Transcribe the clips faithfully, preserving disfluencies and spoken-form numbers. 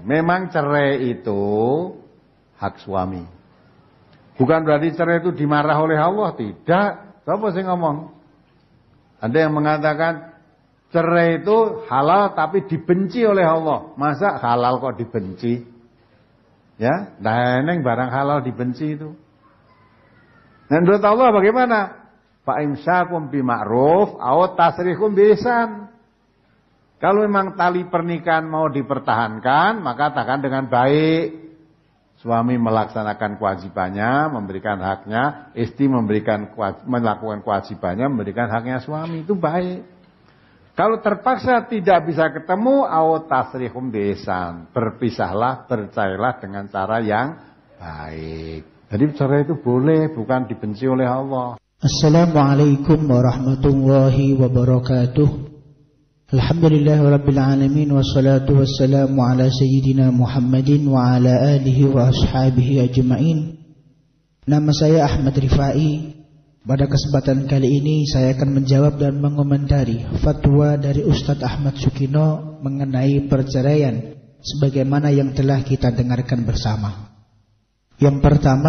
Memang cerai itu hak suami. Bukan berarti cerai itu dimarah oleh Allah, tidak. Siapa sih ngomong? Ada yang mengatakan cerai itu halal tapi dibenci oleh Allah. Masa halal kok dibenci? Ya, nah neng barang halal dibenci itu. Dan menurut Allah bagaimana? Fa imsakum bi ma'ruf aw tasrihum bi ihsan. Kalau memang tali pernikahan mau dipertahankan, maka katakan dengan baik. Suami melaksanakan kewajibannya, memberikan haknya, istri memberikan melakukan kewajibannya, memberikan haknya suami, itu baik. Kalau terpaksa tidak bisa ketemu, aw tasrihum bi ihsan. Berpisahlah, bercerailah dengan cara yang baik. Jadi cerai itu boleh, bukan dibenci oleh Allah. Assalamualaikum warahmatullahi wabarakatuh. Alhamdulillah rabbil alamin, wassalatu wassalamu ala sayyidina Muhammadin wa ala alihi wa ashabihi ajma'in. Nama saya Ahmad Rifai. Pada kesempatan kali ini saya akan menjawab dan mengomentari fatwa dari Ustadz Ahmad Sukino mengenai perceraian sebagaimana yang telah kita dengarkan bersama. Yang pertama,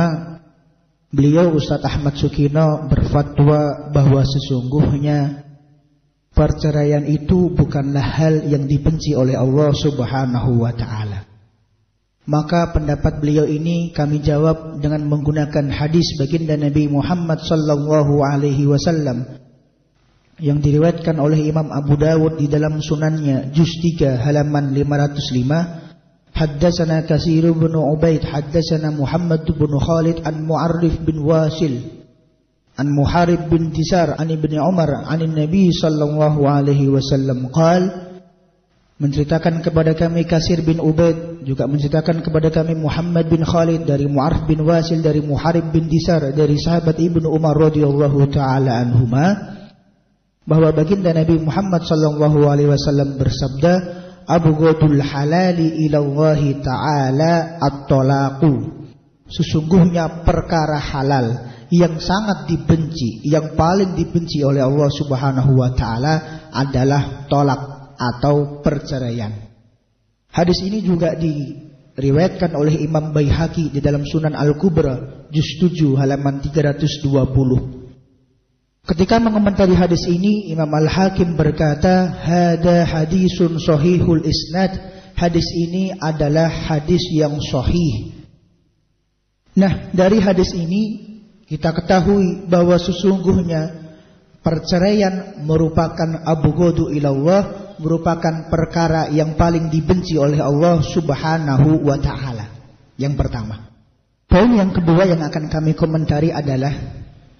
beliau Ustadz Ahmad Sukino berfatwa bahwa sesungguhnya perceraian itu bukanlah hal yang dibenci oleh Allah Subhanahu wa ta'ala. Maka pendapat beliau ini kami jawab dengan menggunakan hadis baginda Nabi Muhammad sallallahu alaihi wasallam yang diriwayatkan oleh Imam Abu Dawud di dalam sunannya juz tiga halaman lima ratus lima. Haddatsana Katsir bin Ubaid haddatsana Muhammad bin Khalid an Mu'arrif bin Wasil an Muharib bin Tisar an Ibnu Umar an Nabi sallallahu alaihi wasallam qala, menceritakan kepada kami Katsir bin Ubaid, juga menceritakan kepada kami Muhammad bin Khalid dari Mu'arrif bin Wasil dari Muharib bin Tisar dari sahabat Ibnu Umar radhiyallahu taala anhuma, bahwa baginda Nabi Muhammad sallallahu alaihi wasallam bersabda, abghadul halali ilallahi ta'ala at-talaqu. Sesungguhnya perkara halal yang sangat dibenci, yang paling dibenci oleh Allah Subhanahu wa ta'ala adalah tolak atau perceraian. Hadis ini juga diriwayatkan oleh Imam Baihaqi di dalam Sunan Al-Kubra juz tujuh halaman tiga ratus dua puluh. Ketika mengomentari hadis ini, Imam Al-Hakim berkata, hada hadisun sahihul isnad. Hadis ini adalah hadis yang sahih. Nah, dari hadis ini kita ketahui bahwa sesungguhnya perceraian merupakan abghadu ilallah, merupakan perkara yang paling dibenci oleh Allah Subhanahu wa ta'ala. Yang pertama. Poin yang kedua yang akan kami komentari adalah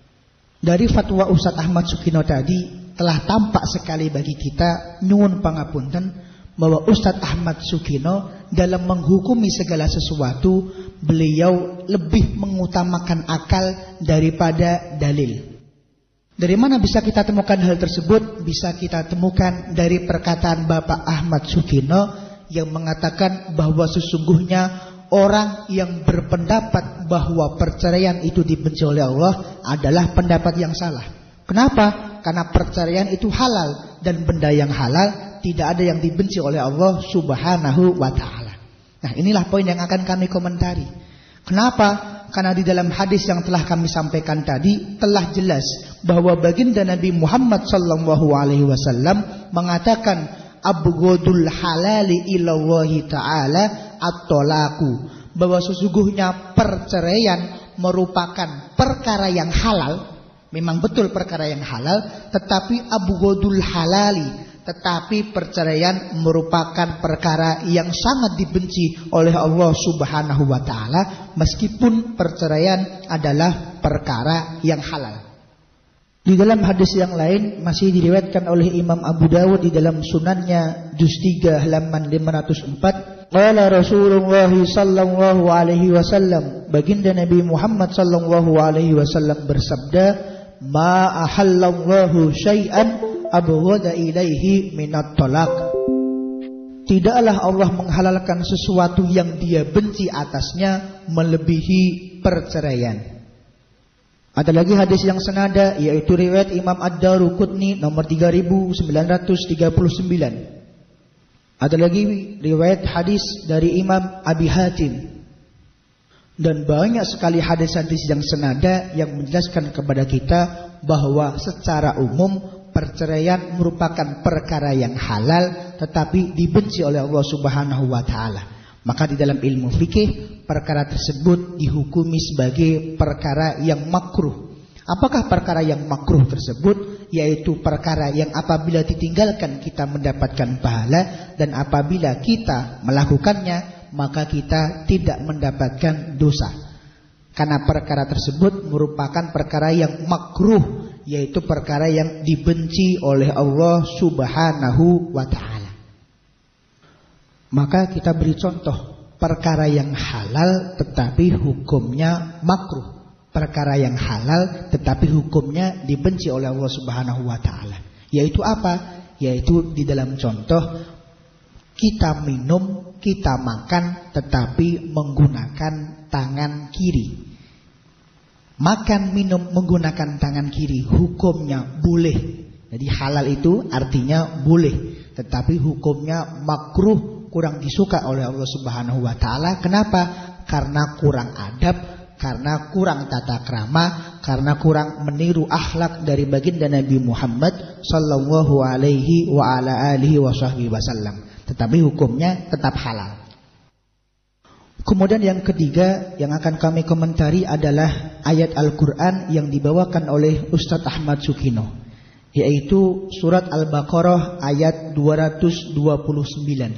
dari fatwa Ustadz Ahmad Sukino tadi telah tampak sekali bagi kita, nyuwun pangapunten, bahwa Ustadz Ahmad Sukino dalam menghukumi segala sesuatu beliau lebih mengutamakan akal daripada dalil. Dari mana bisa kita temukan hal tersebut? Bisa kita temukan dari perkataan Bapak Ahmad Sukino yang mengatakan bahwa sesungguhnya orang yang berpendapat bahwa perceraian itu dibenci oleh Allah adalah pendapat yang salah. Kenapa? Karena perceraian itu halal, dan benda yang halal tidak ada yang dibenci oleh Allah Subhanahu wa ta'ala. Nah, inilah poin yang akan kami komentari. Kenapa? Karena di dalam hadis yang telah kami sampaikan tadi telah jelas bahwa baginda Nabi Muhammad sallallahu alaihi wasallam mengatakan abghadul halali ilallahi ta'ala at-talaqu, bahwa sesungguhnya perceraian merupakan perkara yang halal. Memang betul perkara yang halal, tetapi abghadul halali, tetapi perceraian merupakan perkara yang sangat dibenci oleh Allah Subhanahu wa ta'ala, meskipun perceraian adalah perkara yang halal. Di dalam hadis yang lain masih diriwayatkan oleh Imam Abu Dawud di dalam sunannya juz tiga halaman lima ratus empat, qala Rasulullah sallallahu alaihi wasallam, baginda Nabi Muhammad sallallahu alaihi wasallam bersabda, ma ahallallahu syai'an abghada ilaihi minat talaq. Tidaklah Allah menghalalkan sesuatu yang dia benci atasnya melebihi perceraian. Ada lagi hadis yang senada, yaitu riwayat Imam Ad-Daruqutni nomor tiga ribu sembilan ratus tiga puluh sembilan. Ada lagi riwayat hadis dari Imam Abi Hatim. Dan banyak sekali hadis-hadis yang senada yang menjelaskan kepada kita bahwa secara umum perceraian merupakan perkara yang halal tetapi dibenci oleh Allah Subhanahu wa taala. Maka di dalam ilmu fikih perkara tersebut dihukumi sebagai perkara yang makruh. Apakah perkara yang makruh tersebut? Yaitu perkara yang apabila ditinggalkan kita mendapatkan pahala, dan apabila kita melakukannya maka kita tidak mendapatkan dosa. Karena perkara tersebut merupakan perkara yang makruh, yaitu perkara yang dibenci oleh Allah Subhanahu wa ta'ala. Maka kita beri contoh perkara yang halal tetapi hukumnya makruh, perkara yang halal tetapi hukumnya dibenci oleh Allah Subhanahu wa ta'ala. Yaitu apa? Yaitu di dalam contoh kita minum, kita makan tetapi menggunakan tangan kiri. Makan minum menggunakan tangan kiri hukumnya boleh. Jadi halal itu artinya boleh, tetapi hukumnya makruh, kurang disuka oleh Allah Subhanahu wa taala. Kenapa? Karena kurang adab, karena kurang tata krama, karena kurang meniru akhlak dari baginda Nabi Muhammad sallallahu alaihi wa ala alihi wasallam. Tetapi hukumnya tetap halal. Kemudian yang ketiga yang akan kami komentari adalah ayat Al-Quran yang dibawakan oleh Ustadz Ahmad Sukino, yaitu surat Al-Baqarah ayat dua ratus dua puluh sembilan.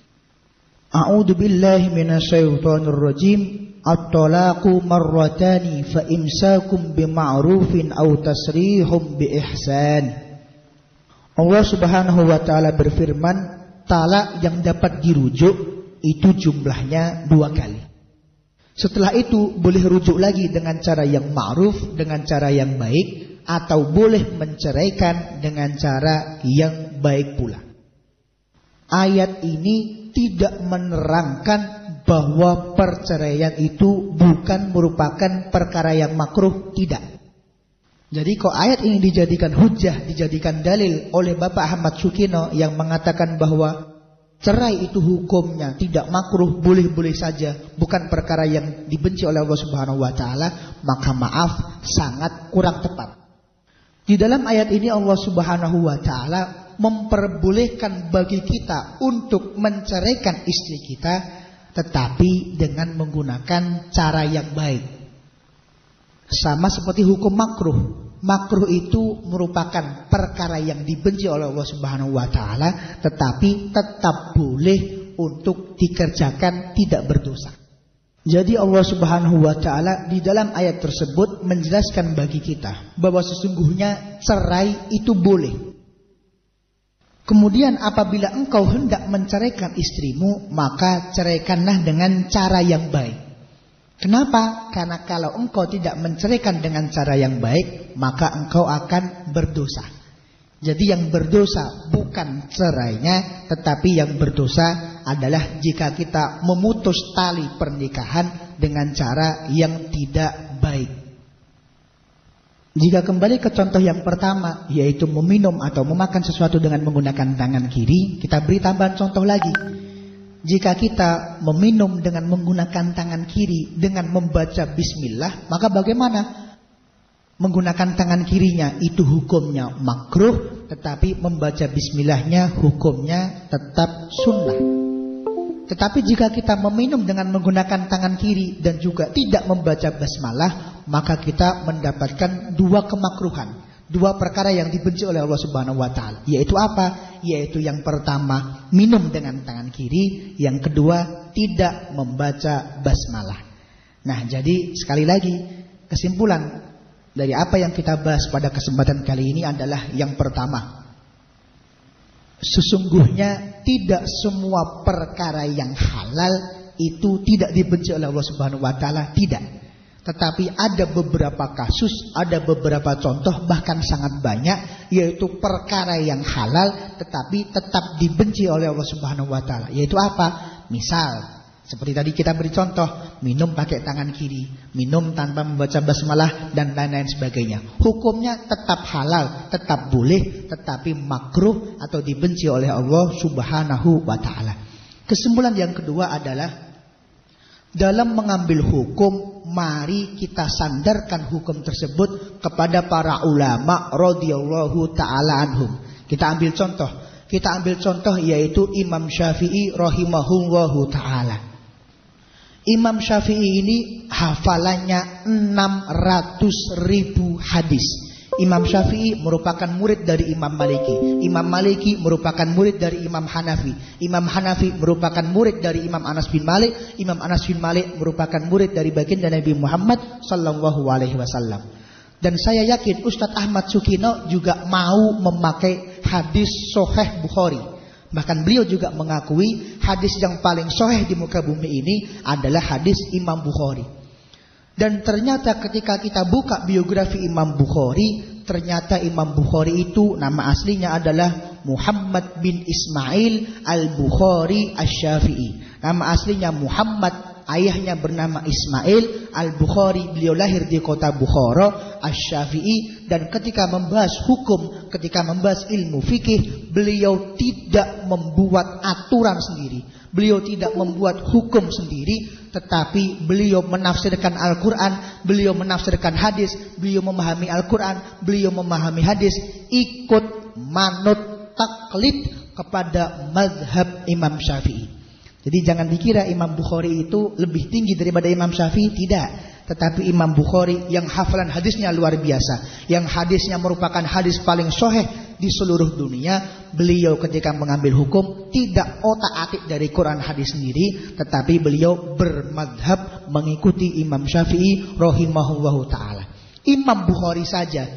A'udzu billahi minasyaitonir rajim. At-talaqu marratani fa imsakum bima'rufin aw tasrihum bi ihsan. Allah Subhanahu wa taala berfirman, talak yang dapat dirujuk itu jumlahnya dua kali. Setelah itu boleh rujuk lagi dengan cara yang ma'ruf, dengan cara yang baik, atau boleh menceraikan dengan cara yang baik pula. Ayat ini tidak menerangkan bahwa perceraian itu bukan merupakan perkara yang makruh, tidak. Jadi kok ayat ini dijadikan hujah, dijadikan dalil oleh Bapak Ahmad Sukino yang mengatakan bahwa cerai itu hukumnya tidak makruh, boleh-boleh saja, bukan perkara yang dibenci oleh Allah Subhanahu wa taala, maka maaf, sangat kurang tepat. Di dalam ayat ini Allah Subhanahu wa taala memperbolehkan bagi kita untuk menceraikan istri kita, tetapi dengan menggunakan cara yang baik. Sama seperti hukum makruh. Makruh itu merupakan perkara yang dibenci oleh Allah Subhanahu wa taala, tetapi tetap boleh untuk dikerjakan, tidak berdosa. Jadi Allah Subhanahu wa taala di dalam ayat tersebut menjelaskan bagi kita bahwa sesungguhnya cerai itu boleh. Kemudian apabila engkau hendak menceraikan istrimu, maka ceraikanlah dengan cara yang baik. Kenapa? Karena kalau engkau tidak menceraikan dengan cara yang baik, maka engkau akan berdosa. Jadi yang berdosa bukan cerainya, tetapi yang berdosa adalah jika kita memutus tali pernikahan dengan cara yang tidak baik. Jika kembali ke contoh yang pertama, yaitu meminum atau memakan sesuatu dengan menggunakan tangan kiri, kita beri tambahan contoh lagi. Jika kita meminum dengan menggunakan tangan kiri dengan membaca bismillah, maka bagaimana? Menggunakan tangan kirinya itu hukumnya makruh, tetapi membaca bismillahnya hukumnya tetap sunnah. Tetapi jika kita meminum dengan menggunakan tangan kiri dan juga tidak membaca basmalah, maka kita mendapatkan dua kemakruhan. Dua perkara yang dibenci oleh Allah Subhanahu wa taala. Yaitu apa? Yaitu yang pertama, minum dengan tangan kiri, yang kedua, tidak membaca basmalah. Nah, jadi sekali lagi kesimpulan dari apa yang kita bahas pada kesempatan kali ini adalah yang pertama, sesungguhnya tidak semua perkara yang halal itu tidak dibenci oleh Allah Subhanahu wa taala, tidak. Tetapi ada beberapa kasus, ada beberapa contoh, bahkan sangat banyak, yaitu perkara yang halal tetapi tetap dibenci oleh Allah Subhanahu wa taala. Yaitu apa? Misal, seperti tadi kita beri contoh, minum pakai tangan kiri, minum tanpa membaca basmalah dan lain-lain sebagainya. Hukumnya tetap halal, tetap boleh, tetapi makruh atau dibenci oleh Allah Subhanahu wa taala. Kesimpulan yang kedua adalah dalam mengambil hukum, mari kita sandarkan hukum tersebut kepada para ulama radhiyallahu taala anhum. Kita ambil contoh, kita ambil contoh yaitu Imam Syafi'i rahimahullahu taala. Imam Syafi'i ini hafalannya enam ratus ribu hadis. Imam Syafi'i merupakan murid dari Imam Maliki. Imam Maliki merupakan murid dari Imam Hanafi. Imam Hanafi merupakan murid dari Imam Anas bin Malik. Imam Anas bin Malik merupakan murid dari baginda Nabi Muhammad sallallahu alaihi wasallam. Dan saya yakin Ustadz Ahmad Sukino juga mau memakai hadis Sahih Bukhari. Bahkan beliau juga mengakui hadis yang paling sahih di muka bumi ini adalah hadis Imam Bukhari. Dan ternyata ketika kita buka biografi Imam Bukhari, ternyata Imam Bukhari itu nama aslinya adalah Muhammad bin Ismail Al-Bukhari Asy-Syafi'i. Nama aslinya Muhammad, ayahnya bernama Ismail Al-Bukhari. Beliau lahir di kota Bukhara Asy-Syafi'i. Dan ketika membahas hukum, ketika membahas ilmu fikih, beliau tidak membuat aturan sendiri, beliau tidak membuat hukum sendiri, tetapi beliau menafsirkan Al-Quran, beliau menafsirkan hadis, beliau memahami Al-Quran, beliau memahami hadis, ikut manut taklid kepada mazhab Imam Syafi'i. Jadi jangan dikira Imam Bukhari itu lebih tinggi daripada Imam Syafi'i, tidak. Tetapi Imam Bukhari yang hafalan hadisnya luar biasa, yang hadisnya merupakan hadis paling sahih di seluruh dunia. Beliau ketika mengambil hukum tidak otak-atik dari Quran hadis sendiri, tetapi beliau bermadhab mengikuti Imam Syafi'i rahimahullahu ta'ala. Imam Bukhari saja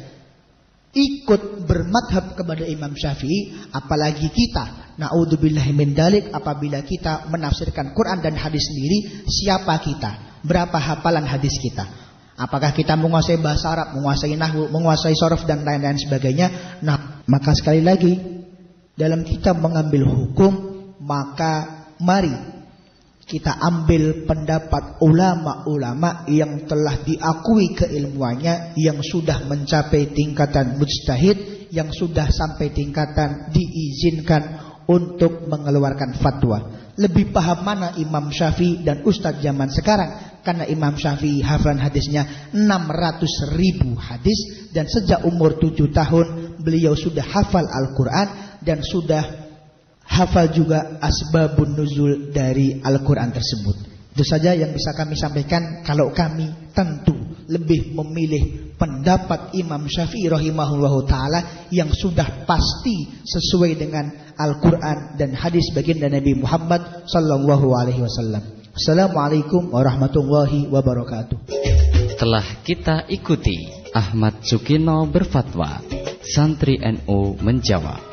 ikut bermadhab kepada Imam Syafi'i, apalagi kita, na'udzubillahi min dzalik, apabila kita menafsirkan Quran dan hadis sendiri. Siapa kita? Berapa hafalan hadis kita? Apakah kita menguasai bahasa Arab, menguasai nahwu, menguasai sorof dan lain-lain sebagainya? Nah, maka sekali lagi, dalam kita mengambil hukum, maka mari kita ambil pendapat ulama-ulama yang telah diakui keilmuannya, yang sudah mencapai tingkatan mujtahid, yang sudah sampai tingkatan diizinkan untuk mengeluarkan fatwa. Lebih paham mana Imam Syafi'i dan Ustadz zaman sekarang? Karena Imam Syafi'i hafalan hadisnya enam ratus ribu hadis, dan sejak umur tujuh tahun beliau sudah hafal Al-Quran dan sudah hafal juga asbabun nuzul dari Al-Quran tersebut. Itu saja yang bisa kami sampaikan. Kalau kami tentu lebih memilih pendapat Imam Syafi'i rahimahullahu ta'ala yang sudah pasti sesuai dengan Al-Quran dan hadis baginda Nabi Muhammad sallallahu alaihi wasallam. Assalamualaikum warahmatullahi wabarakatuh. Telah kita ikuti Ahmad Sukino berfatwa, Santri N U menjawab.